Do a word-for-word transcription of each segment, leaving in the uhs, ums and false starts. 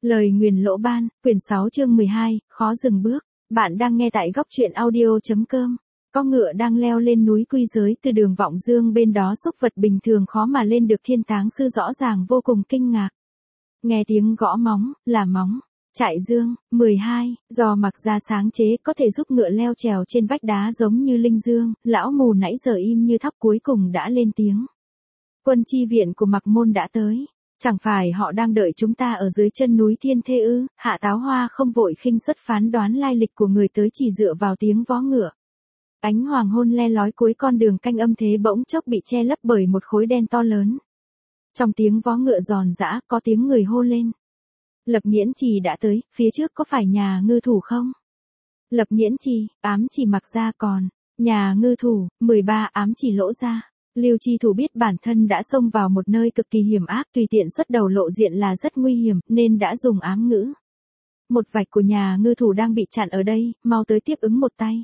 Lời nguyền lỗ ban, quyển sáu chương mười hai, khó dừng bước. Bạn đang nghe tại góc truyện audio.com. Có ngựa đang leo lên núi Quy Giới từ đường Vọng Dương, bên đó súc vật bình thường khó mà lên được. Thiên Táng Sư rõ ràng vô cùng kinh ngạc. Nghe tiếng gõ móng, là móng. Trại dương, mười hai, do mặc ra sáng chế có thể giúp ngựa leo trèo trên vách đá giống như linh dương. Lão mù nãy giờ im như thóc cuối cùng đã lên tiếng. Quân chi viện của Mặc Môn đã tới. Chẳng phải họ đang đợi chúng ta ở dưới chân núi Thiên Thê ư? Hạ Táo Hoa không vội khinh suất phán đoán lai lịch của người tới, chỉ dựa vào tiếng vó ngựa. Ánh hoàng hôn le lói cuối con đường canh âm thế bỗng chốc bị che lấp bởi một khối đen to lớn. Trong tiếng vó ngựa giòn giã có tiếng người hô lên. Lập Nghiễn Trì đã tới, phía trước có phải nhà ngư thủ không? Lập Nghiễn Trì, ám chỉ Mặc ra, còn nhà ngư thủ, mười ba ám chỉ Lỗ ra. Lưu Chi Thủ biết bản thân đã xông vào một nơi cực kỳ hiểm ác, tùy tiện xuất đầu lộ diện là rất nguy hiểm, nên đã dùng ám ngữ. Một vạch của nhà ngư thủ đang bị chặn ở đây, mau tới tiếp ứng một tay.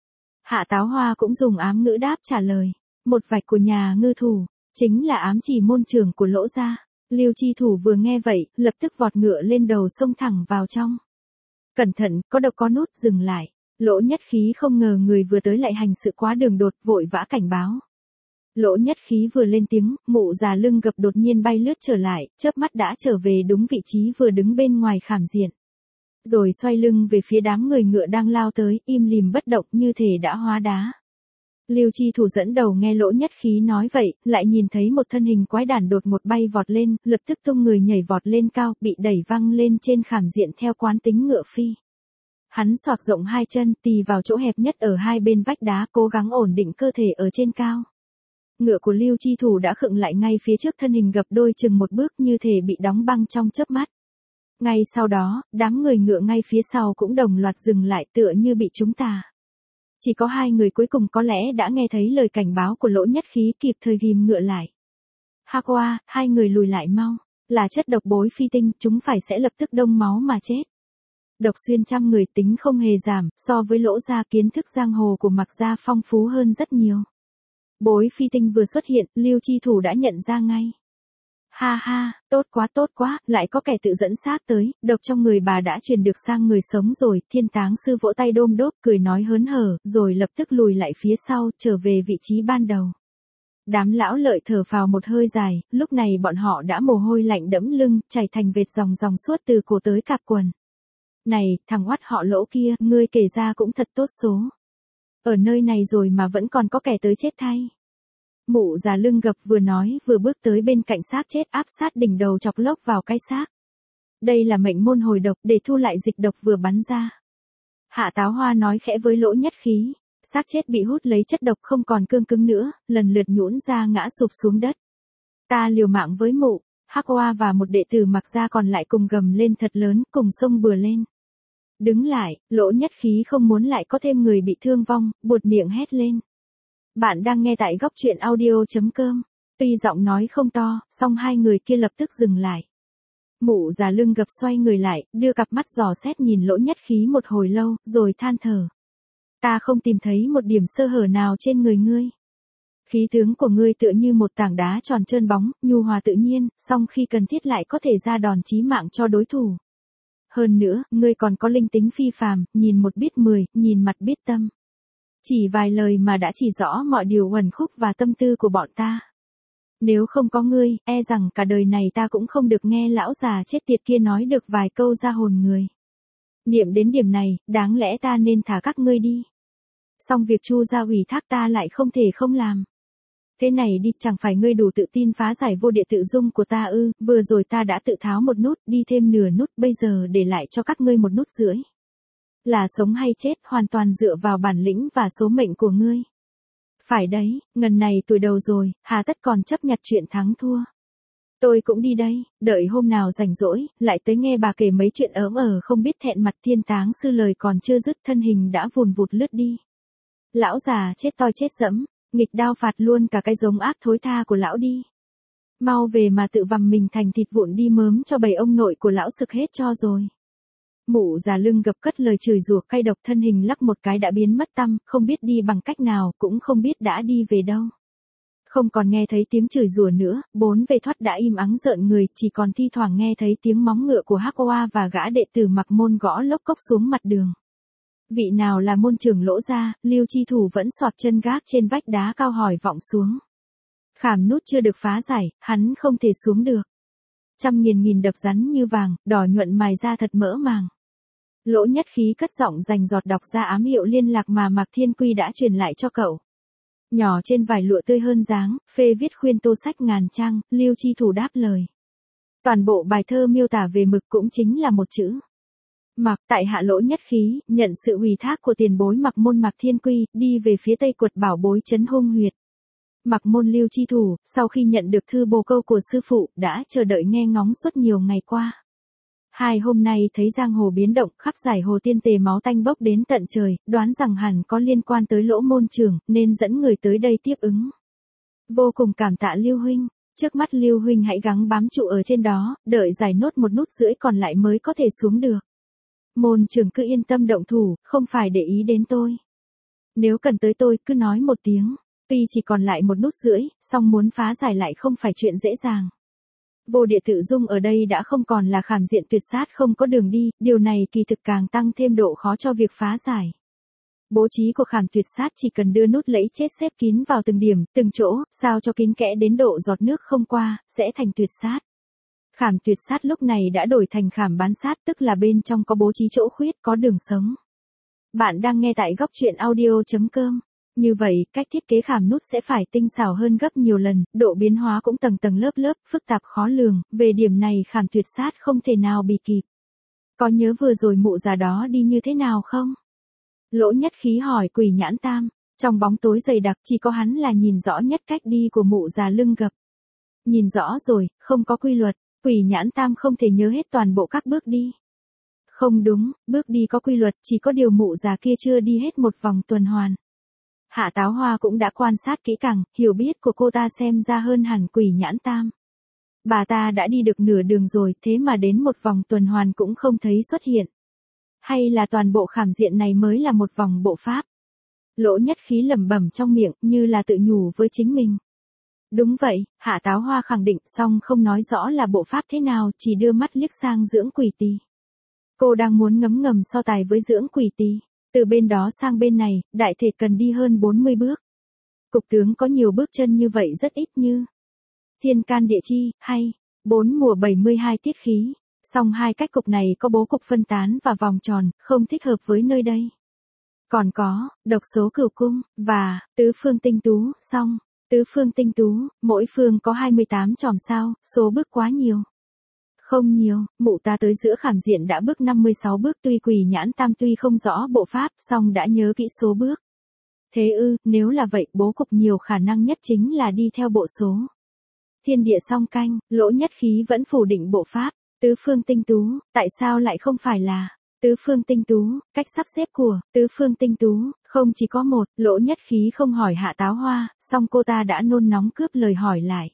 Hạ Táo Hoa cũng dùng ám ngữ đáp trả lời. Một vạch của nhà ngư thủ, chính là ám chỉ môn trưởng của Lỗ gia. Lưu Chi Thủ vừa nghe vậy, lập tức vọt ngựa lên đầu xông thẳng vào trong. Cẩn thận, có độc có nút, dừng lại. Lỗ Nhất Khí không ngờ người vừa tới lại hành sự quá đường đột, vội vã cảnh báo. Lỗ Nhất Khí vừa lên tiếng, mụ già lưng gập đột nhiên bay lướt trở lại, chớp mắt đã trở về đúng vị trí vừa đứng bên ngoài khảm diện. Rồi xoay lưng về phía đám người ngựa đang lao tới, im lìm bất động như thể đã hóa đá. Lưu Chi Thủ dẫn đầu nghe Lỗ Nhất Khí nói vậy, lại nhìn thấy một thân hình quái đản đột một bay vọt lên, lập tức tung người nhảy vọt lên cao, bị đẩy văng lên trên khảm diện theo quán tính ngựa phi. Hắn xoạc rộng hai chân, tì vào chỗ hẹp nhất ở hai bên vách đá, cố gắng ổn định cơ thể ở trên cao. Ngựa của Lưu Chi Thủ đã khựng lại ngay phía trước, thân hình gập đôi chừng một bước như thể bị đóng băng trong chớp mắt. Ngay sau đó, đám người ngựa ngay phía sau cũng đồng loạt dừng lại, tựa như bị trúng tà. Chỉ có hai người cuối cùng có lẽ đã nghe thấy lời cảnh báo của Lỗ Nhất Khí, kịp thời ghim ngựa lại. Ha qua, hai người lùi lại mau, là chất độc bối phi tinh, chúng phải sẽ lập tức đông máu mà chết. Độc xuyên trăm người, tính không hề giảm, so với Lỗ gia kiến thức giang hồ của Mặc gia phong phú hơn rất nhiều. Bối phi tinh vừa xuất hiện, Lưu Chi Thủ đã nhận ra ngay. Ha ha, tốt quá tốt quá, lại có kẻ tự dẫn xác tới, độc trong người bà đã truyền được sang người sống rồi. Thiên Táng Sư vỗ tay đôm đốp, cười nói hớn hở, rồi lập tức lùi lại phía sau, trở về vị trí ban đầu. Đám lão lợi thở phào một hơi dài, lúc này bọn họ đã mồ hôi lạnh đẫm lưng, chảy thành vệt dòng dòng suốt từ cổ tới cạp quần. Này, thằng oắt họ Lỗ kia, ngươi kể ra cũng thật tốt số. Ở nơi này rồi mà vẫn còn có kẻ tới chết thay. Mụ già lưng gập vừa nói vừa bước tới bên cạnh xác chết, áp sát đỉnh đầu chọc lốc vào cái xác. Đây là mệnh môn hồi độc, để thu lại dịch độc vừa bắn ra. Hạ Táo Hoa nói khẽ với Lỗ Nhất Khí. Xác chết bị hút lấy chất độc không còn cương cứng nữa, lần lượt nhũn ra ngã sụp xuống đất. Ta liều mạng với mụ. Hắc Hoa và một đệ tử Mặc gia còn lại cùng gầm lên thật lớn, cùng xông bừa lên. Đứng lại, Lỗ Nhất Khí không muốn lại có thêm người bị thương vong, buột miệng hét lên. Bạn đang nghe tại góc truyện audio.com. Tuy giọng nói không to, song hai người kia lập tức dừng lại. Mụ già lưng gập xoay người lại, đưa cặp mắt dò xét nhìn Lỗ Nhất Khí một hồi lâu, rồi than thở. Ta không tìm thấy một điểm sơ hở nào trên người ngươi. Khí tướng của ngươi tựa như một tảng đá tròn trơn bóng, nhu hòa tự nhiên, song khi cần thiết lại có thể ra đòn chí mạng cho đối thủ. Hơn nữa, ngươi còn có linh tính phi phàm, nhìn một biết mười, nhìn mặt biết tâm. Chỉ vài lời mà đã chỉ rõ mọi điều uẩn khúc và tâm tư của bọn ta. Nếu không có ngươi, e rằng cả đời này ta cũng không được nghe lão già chết tiệt kia nói được vài câu ra hồn người. Niệm đến điểm này, đáng lẽ ta nên thả các ngươi đi. Song việc Chu gia ủy thác ta lại không thể không làm. Thế này đi, chẳng phải ngươi đủ tự tin phá giải vô địa tự dung của ta ư? Vừa rồi ta đã tự tháo một nút, đi thêm nửa nút, bây giờ để lại cho các ngươi một nút rưỡi. Là sống hay chết hoàn toàn dựa vào bản lĩnh và số mệnh của ngươi. Phải đấy, ngần này tuổi đầu rồi, hà tất còn chấp nhặt chuyện thắng thua. Tôi cũng đi đây, đợi hôm nào rảnh rỗi, lại tới nghe bà kể mấy chuyện ớm ở không biết thẹn mặt. Thiên Táng Sư lời còn chưa dứt, thân hình đã vùn vụt lướt đi. Lão già chết toi chết dẫm, nghịch đao phạt luôn cả cái giống ác thối tha của lão đi. Mau về mà tự vằm mình thành thịt vụn đi, mớm cho bầy ông nội của lão sực hết cho rồi. Mụ già lưng gập cất lời chửi rủa cay độc, thân hình lắc một cái đã biến mất tăm, không biết đi bằng cách nào, cũng không biết đã đi về đâu. Không còn nghe thấy tiếng chửi rủa nữa, bốn về thoát đã im ắng rợn người, chỉ còn thi thoảng nghe thấy tiếng móng ngựa của Hắc Oa và gã đệ tử mặc môn gõ lốc cốc xuống mặt đường. Vị nào là môn trưởng Lỗ gia? Lưu Chi Thủ vẫn xoạc chân gác trên vách đá cao hỏi vọng xuống. Khảm nút chưa được phá giải, hắn không thể xuống được. Trăm nghìn nghìn đập rắn như vàng, đỏ nhuận mài ra thật mỡ màng. Lỗ Nhất Khí cất giọng rành giọt đọc ra ám hiệu liên lạc mà Mạc Thiên Quy đã truyền lại cho cậu. Nhỏ trên vải lụa tươi hơn dáng, phê viết khuyên tô sách ngàn trang, Lưu Chi Thủ đáp lời. Toàn bộ bài thơ miêu tả về mực cũng chính là một chữ. Mạc. Tại hạ Lỗ Nhất Khí, nhận sự ủy thác của tiền bối Mạc Môn Mạc Thiên Quy, đi về phía tây quật bảo bối trấn Hung Huyệt. Mạc Môn Lưu Chi Thủ, sau khi nhận được thư bồ câu của sư phụ, đã chờ đợi nghe ngóng suốt nhiều ngày qua. Hai hôm nay thấy giang hồ biến động, khắp giải hồ tiên tề máu tanh bốc đến tận trời, đoán rằng hẳn có liên quan tới Lỗ môn trưởng, nên dẫn người tới đây tiếp ứng. Vô cùng cảm tạ Lưu huynh, trước mắt Lưu huynh hãy gắng bám trụ ở trên đó, đợi giải nốt một nút rưỡi còn lại mới có thể xuống được. Môn trưởng cứ yên tâm động thủ, không phải để ý đến tôi. Nếu cần tới tôi, cứ nói một tiếng. Tuy chỉ còn lại một nút rưỡi, song muốn phá giải lại không phải chuyện dễ dàng. Vô Địa Tự Dung ở đây đã không còn là khảm diện tuyệt sát không có đường đi, điều này kỳ thực càng tăng thêm độ khó cho việc phá giải. Bố trí của khảm tuyệt sát chỉ cần đưa nút lẫy chết xếp kín vào từng điểm, từng chỗ, sao cho kín kẽ đến độ giọt nước không qua, sẽ thành tuyệt sát. Khảm tuyệt sát lúc này đã đổi thành khảm bán sát, tức là bên trong có bố trí chỗ khuyết, có đường sống. Bạn đang nghe tại góc truyện audio chấm com. Như vậy, cách thiết kế khảm nút sẽ phải tinh xảo hơn gấp nhiều lần, độ biến hóa cũng tầng tầng lớp lớp, phức tạp khó lường, về điểm này khảm tuyệt sát không thể nào bị kịp. Có nhớ vừa rồi mụ già đó đi như thế nào không? Lỗ Nhất Khí hỏi Quỷ Nhãn Tam, trong bóng tối dày đặc chỉ có hắn là nhìn rõ nhất cách đi của mụ già lưng gập. Nhìn rõ rồi, không có quy luật, Quỷ Nhãn Tam không thể nhớ hết toàn bộ các bước đi. Không đúng, bước đi có quy luật, chỉ có điều mụ già kia chưa đi hết một vòng tuần hoàn. Hạ Táo Hoa cũng đã quan sát kỹ càng, hiểu biết của cô ta xem ra hơn hẳn Quỷ Nhãn Tam. Bà ta đã đi được nửa đường rồi, thế mà đến một vòng tuần hoàn cũng không thấy xuất hiện. Hay là toàn bộ khảm diện này mới là một vòng bộ pháp? Lỗ Nhất Khí lẩm bẩm trong miệng, như là tự nhủ với chính mình. Đúng vậy, Hạ Táo Hoa khẳng định, song không nói rõ là bộ pháp thế nào, chỉ đưa mắt liếc sang Dưỡng Quỷ Tỳ. Cô đang muốn ngấm ngầm so tài với Dưỡng Quỷ Tỳ. Từ bên đó sang bên này, đại thể cần đi hơn bốn mươi bước. Cục tướng có nhiều bước chân như vậy rất ít như thiên can địa chi, hay bốn mùa bảy mươi hai tiết khí. Song hai cách cục này có bố cục phân tán và vòng tròn, không thích hợp với nơi đây. Còn có, độc số cửu cung, và tứ phương tinh tú, song, tứ phương tinh tú, mỗi phương có hai mươi tám chòm sao, số bước quá nhiều. Không nhiều, mụ ta tới giữa khảm diện đã bước năm mươi sáu bước, tuy Quỷ Nhãn Tam tuy không rõ bộ pháp, song đã nhớ kỹ số bước. Thế ư, nếu là vậy, bố cục nhiều khả năng nhất chính là đi theo bộ số. Thiên địa song canh, Lỗ Nhất Khí vẫn phủ định bộ pháp, tứ phương tinh tú, tại sao lại không phải là tứ phương tinh tú, cách sắp xếp của tứ phương tinh tú, không chỉ có một. Lỗ Nhất Khí không hỏi Hạ Táo Hoa, song cô ta đã nôn nóng cướp lời hỏi lại.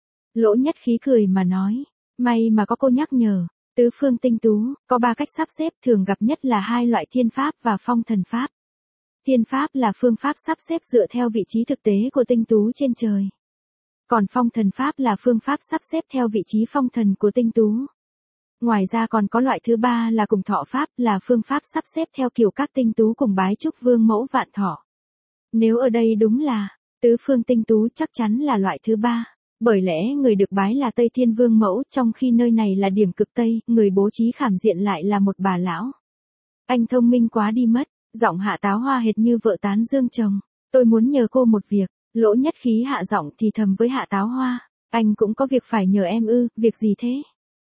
Lỗ Nhất Khí cười mà nói. May mà có cô nhắc nhở, tứ phương tinh tú, có ba cách sắp xếp, thường gặp nhất là hai loại thiên pháp và phong thần pháp. Thiên pháp là phương pháp sắp xếp dựa theo vị trí thực tế của tinh tú trên trời. Còn phong thần pháp là phương pháp sắp xếp theo vị trí phong thần của tinh tú. Ngoài ra còn có loại thứ ba là cùng thọ pháp, là phương pháp sắp xếp theo kiểu các tinh tú cùng bái chúc vương mẫu vạn thọ. Nếu ở đây đúng là tứ phương tinh tú, chắc chắn là loại thứ ba. Bởi lẽ người được bái là Tây Thiên Vương Mẫu, trong khi nơi này là điểm cực Tây, người bố trí khảm diện lại là một bà lão. Anh thông minh quá đi mất, giọng Hạ Táo Hoa hệt như vợ tán dương chồng. Tôi muốn nhờ cô một việc. Lỗ Nhất Khí hạ giọng thì thầm với Hạ Táo Hoa. Anh cũng có việc phải nhờ em ư, việc gì thế?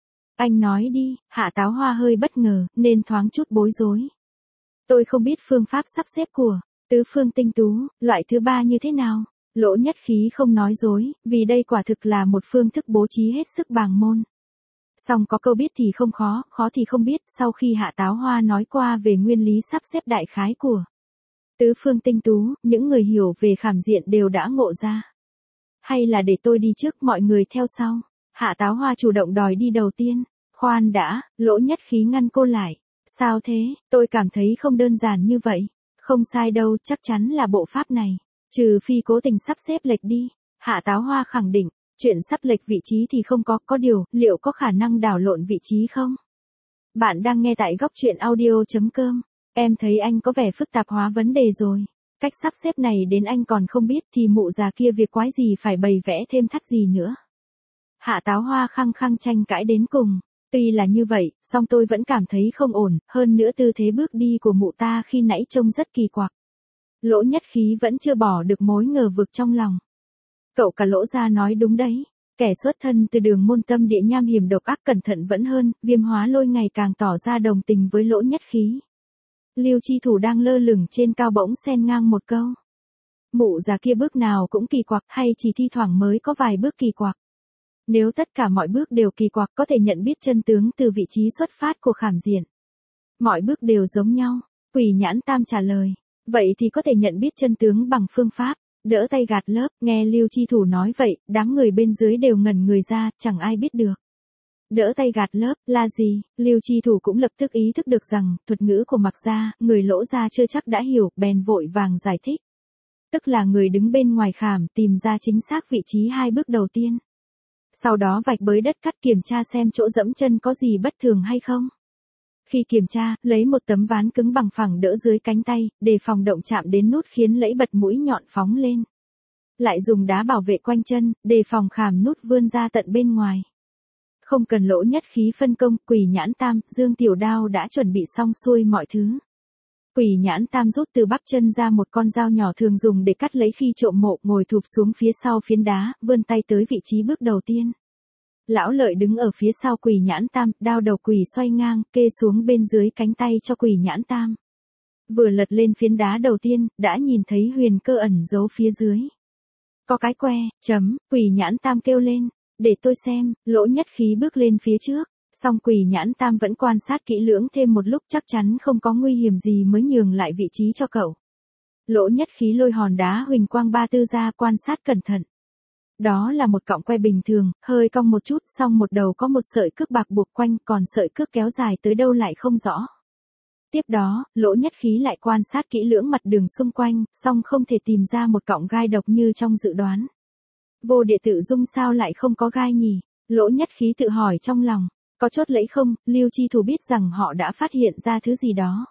Anh nói đi. Hạ Táo Hoa hơi bất ngờ, nên thoáng chút bối rối. Tôi không biết phương pháp sắp xếp của tứ phương tinh tú, loại thứ ba như thế nào. Lỗ Nhất Khí không nói dối, vì đây quả thực là một phương thức bố trí hết sức bàng môn. Song có câu biết thì không khó, khó thì không biết, sau khi Hạ Táo Hoa nói qua về nguyên lý sắp xếp đại khái của tứ phương tinh tú, những người hiểu về khảm diện đều đã ngộ ra. Hay là để tôi đi trước, mọi người theo sau. Hạ Táo Hoa chủ động đòi đi đầu tiên. Khoan đã, Lỗ Nhất Khí ngăn cô lại. Sao thế, tôi cảm thấy không đơn giản như vậy. Không sai đâu, chắc chắn là bộ pháp này. Trừ phi cố tình sắp xếp lệch đi. Hạ Táo Hoa khẳng định, chuyện sắp lệch vị trí thì không có, có điều, liệu có khả năng đảo lộn vị trí không? Bạn đang nghe tại góc chuyện audio.com. Em thấy anh có vẻ phức tạp hóa vấn đề rồi. Cách sắp xếp này đến anh còn không biết thì mụ già kia việc quái gì phải bày vẽ thêm thắt gì nữa. Hạ Táo Hoa khăng khăng tranh cãi đến cùng. Tuy là như vậy, song tôi vẫn cảm thấy không ổn, hơn nữa tư thế bước đi của mụ ta khi nãy trông rất kỳ quặc. Lỗ Nhất Khí vẫn chưa bỏ được mối ngờ vực trong lòng. Cậu cả Lỗ gia nói đúng đấy. Kẻ xuất thân từ đường môn tâm địa nham hiểm độc ác cẩn thận vẫn hơn, Viêm Hóa Lôi ngày càng tỏ ra đồng tình với Lỗ Nhất Khí. Lưu Chi Thủ đang lơ lửng trên cao bỗng xen ngang một câu. Mụ già kia bước nào cũng kỳ quặc hay chỉ thi thoảng mới có vài bước kỳ quặc? Nếu tất cả mọi bước đều kỳ quặc có thể nhận biết chân tướng từ vị trí xuất phát của Khảm Diện. Mọi bước đều giống nhau, Quỷ Nhãn Tam trả lời. Vậy thì có thể nhận biết chân tướng bằng phương pháp, đỡ tay gạt lớp. Nghe Lưu Chi Thủ nói vậy, đám người bên dưới đều ngẩn người ra, chẳng ai biết được. Đỡ tay gạt lớp, là gì? Lưu Chi Thủ cũng lập tức ý thức được rằng, thuật ngữ của Mạc gia, người Lỗ gia chưa chắc đã hiểu, bèn vội vàng giải thích. Tức là người đứng bên ngoài khảm tìm ra chính xác vị trí hai bước đầu tiên. Sau đó vạch bới đất cắt kiểm tra xem chỗ dẫm chân có gì bất thường hay không. Khi kiểm tra, lấy một tấm ván cứng bằng phẳng đỡ dưới cánh tay, để phòng động chạm đến nút khiến lẫy bật mũi nhọn phóng lên. Lại dùng đá bảo vệ quanh chân, để phòng khảm nút vươn ra tận bên ngoài. Không cần Lỗ Nhất Khí phân công, Quỷ Nhãn Tam, Dương Tiểu Đao đã chuẩn bị xong xuôi mọi thứ. Quỷ Nhãn Tam rút từ bắp chân ra một con dao nhỏ thường dùng để cắt lấy khi trộm mộ, ngồi thụp xuống phía sau phiến đá, vươn tay tới vị trí bước đầu tiên. Lão Lợi đứng ở phía sau Quỷ Nhãn Tam, đao đầu quỷ xoay ngang, kê xuống bên dưới cánh tay cho Quỷ Nhãn Tam. Vừa lật lên phiến đá đầu tiên, đã nhìn thấy huyền cơ ẩn giấu phía dưới. Có cái que, chấm, Quỷ Nhãn Tam kêu lên. Để tôi xem. Lỗ Nhất Khí bước lên phía trước. Song Quỷ Nhãn Tam vẫn quan sát kỹ lưỡng thêm một lúc, chắc chắn không có nguy hiểm gì mới nhường lại vị trí cho cậu. Lỗ Nhất Khí lôi hòn đá huỳnh quang ba tư ra quan sát cẩn thận. Đó là một cọng que bình thường, hơi cong một chút, song một đầu có một sợi cước bạc buộc quanh, còn sợi cước kéo dài tới đâu lại không rõ. Tiếp đó, Lỗ Nhất Khí lại quan sát kỹ lưỡng mặt đường xung quanh, song không thể tìm ra một cọng gai độc như trong dự đoán. Vô Địa Tự Dung sao lại không có gai nhỉ? Lỗ Nhất Khí tự hỏi trong lòng. Có chốt lẫy không? Lưu Chi Thủ biết rằng họ đã phát hiện ra thứ gì đó.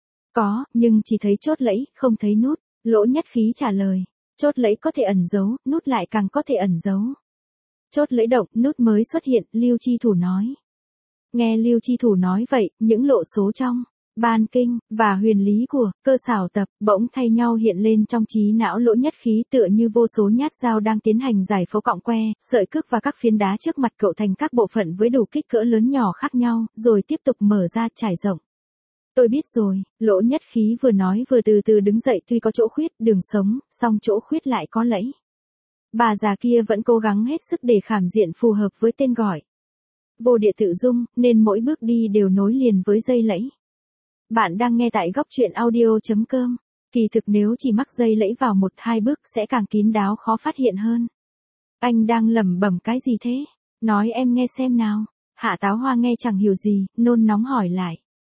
Có, nhưng chỉ thấy chốt lẫy, không thấy nút. Lỗ Nhất Khí trả lời. Chốt lẫy có thể ẩn giấu, nút lại càng có thể ẩn giấu. Chốt lẫy động, nút mới xuất hiện, Lưu Chi Thủ nói. Nghe Lưu Chi Thủ nói vậy, những lộ số trong Ban Kinh và huyền lý của Cơ Xảo Tập bỗng thay nhau hiện lên trong trí não Lỗ Nhất Khí, tựa như vô số nhát dao đang tiến hành giải phẫu cọng que, sợi cước và các phiến đá trước mặt cậu thành các bộ phận với đủ kích cỡ lớn nhỏ khác nhau, rồi tiếp tục mở ra trải rộng. Tôi biết rồi. Lỗ Nhất Khí vừa nói vừa từ từ đứng dậy, tuy có chỗ khuyết, đường sống, song chỗ khuyết lại có lẫy. Bà già kia vẫn cố gắng hết sức để Khảm Diện phù hợp với tên gọi Vô Địa Tự Dung, nên mỗi bước đi đều nối liền với dây lẫy. Bạn đang nghe tại góc chuyện audio.com. Kỳ thực nếu chỉ mắc dây lẫy vào một hai bước sẽ càng kín đáo khó phát hiện hơn. Anh đang lẩm bẩm cái gì thế? Nói em nghe xem nào. Hạ Táo Hoa nghe chẳng hiểu gì, nôn nóng hỏi lại.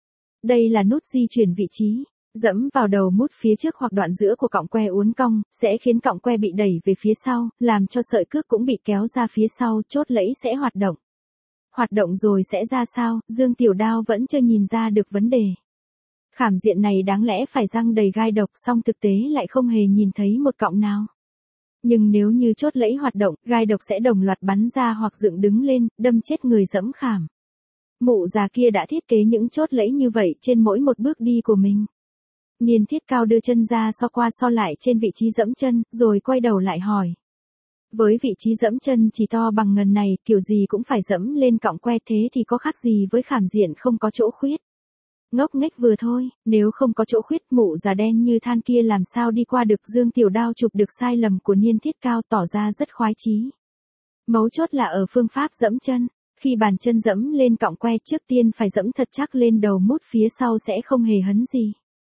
Đây là nút di chuyển vị trí. Dẫm vào đầu mút phía trước hoặc đoạn giữa của cọng que uốn cong, sẽ khiến cọng que bị đẩy về phía sau, làm cho sợi cước cũng bị kéo ra phía sau, chốt lẫy sẽ hoạt động. Hoạt động rồi sẽ ra sao? Dương Tiểu Đao vẫn chưa nhìn ra được vấn đề. Khảm Diện này đáng lẽ phải răng đầy gai độc, song thực tế lại không hề nhìn thấy một cọng nào. Nhưng nếu như chốt lẫy hoạt động, gai độc sẽ đồng loạt bắn ra hoặc dựng đứng lên, đâm chết người dẫm khảm. Mụ già kia đã thiết kế những chốt lẫy như vậy trên mỗi một bước đi của mình. Niên Thiết Cao đưa chân ra so qua so lại trên vị trí dẫm chân, rồi quay đầu lại hỏi. Với vị trí dẫm chân chỉ to bằng ngần này, kiểu gì cũng phải dẫm lên cọng que, thế thì có khác gì với Khảm Diện không có chỗ khuyết. Ngốc nghếch vừa thôi, nếu không có chỗ khuyết, mụ già đen như than kia làm sao đi qua được? Dương Tiểu Đao chụp được sai lầm của Niên Thiết Cao, tỏ ra rất khoái chí. Mấu chốt là ở phương pháp dẫm chân. Khi bàn chân dẫm lên cọng que, trước tiên phải dẫm thật chắc lên đầu mút, phía sau sẽ không hề hấn gì.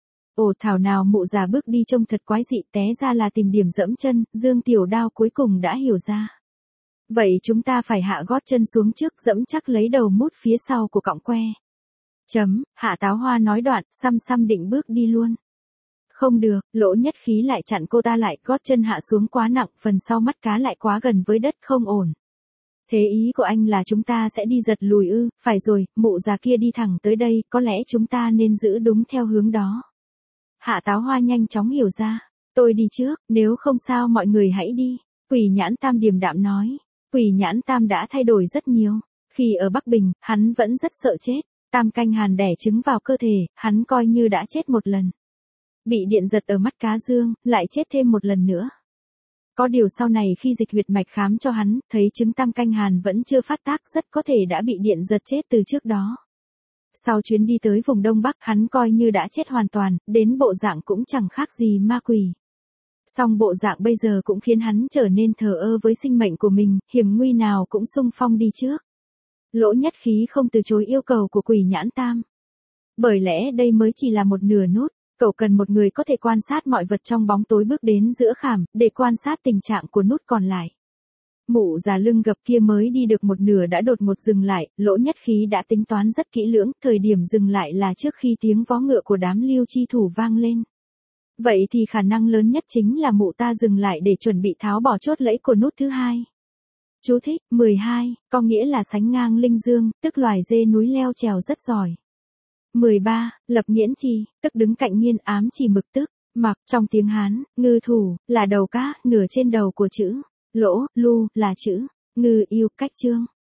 Ồ, thảo nào mụ già bước đi trông thật quái dị, té ra là tìm điểm dẫm chân. Dương Tiểu Đao cuối cùng đã hiểu ra. Vậy chúng ta phải hạ gót chân xuống trước, dẫm chắc lấy đầu mút phía sau của cọng que. Chấm, Hạ Táo Hoa nói đoạn, xăm xăm định bước đi luôn. Không được, Lỗ Nhất Khí lại chặn cô ta lại, gót chân hạ xuống quá nặng, phần sau mắt cá lại quá gần với đất, không ổn. Thế ý của anh là chúng ta sẽ đi giật lùi ư? Phải rồi, mụ già kia đi thẳng tới đây, có lẽ chúng ta nên giữ đúng theo hướng đó. Hạ Táo Hoa nhanh chóng hiểu ra. Tôi đi trước, nếu không sao mọi người hãy đi. Quỷ Nhãn Tam điềm đạm nói. Quỷ Nhãn Tam đã thay đổi rất nhiều. Khi ở Bắc Bình, hắn vẫn rất sợ chết. Tam canh hàn đẻ trứng vào cơ thể, hắn coi như đã chết một lần. Bị điện giật ở mắt cá dương, lại chết thêm một lần nữa. Có điều sau này khi dịch huyệt mạch khám cho hắn, thấy trứng tam canh hàn vẫn chưa phát tác, rất có thể đã bị điện giật chết từ trước đó. Sau chuyến đi tới vùng Đông Bắc, hắn coi như đã chết hoàn toàn, đến bộ dạng cũng chẳng khác gì ma quỷ. Song bộ dạng bây giờ cũng khiến hắn trở nên thờ ơ với sinh mệnh của mình, hiểm nguy nào cũng xung phong đi trước. Lỗ Nhất Khí không từ chối yêu cầu của Quỷ Nhãn Tam. Bởi lẽ đây mới chỉ là một nửa nút. Cậu cần một người có thể quan sát mọi vật trong bóng tối bước đến giữa khảm, để quan sát tình trạng của nút còn lại. Mụ già lưng gập kia mới đi được một nửa đã đột ngột dừng lại, Lỗ Nhất Khí đã tính toán rất kỹ lưỡng, thời điểm dừng lại là trước khi tiếng vó ngựa của đám Liêu chi thủ vang lên. Vậy thì khả năng lớn nhất chính là mụ ta dừng lại để chuẩn bị tháo bỏ chốt lẫy của nút thứ hai. Chú thích, mười hai, có nghĩa là sánh ngang linh dương, tức loài dê núi leo trèo rất giỏi. mười ba, lập nghiễn chi, tức đứng cạnh nghiên ám chỉ mực tức, mặc, trong tiếng Hán, ngư thủ, là đầu cá, nửa trên đầu của chữ, lỗ, lu, là chữ, ngư yêu, cách chương.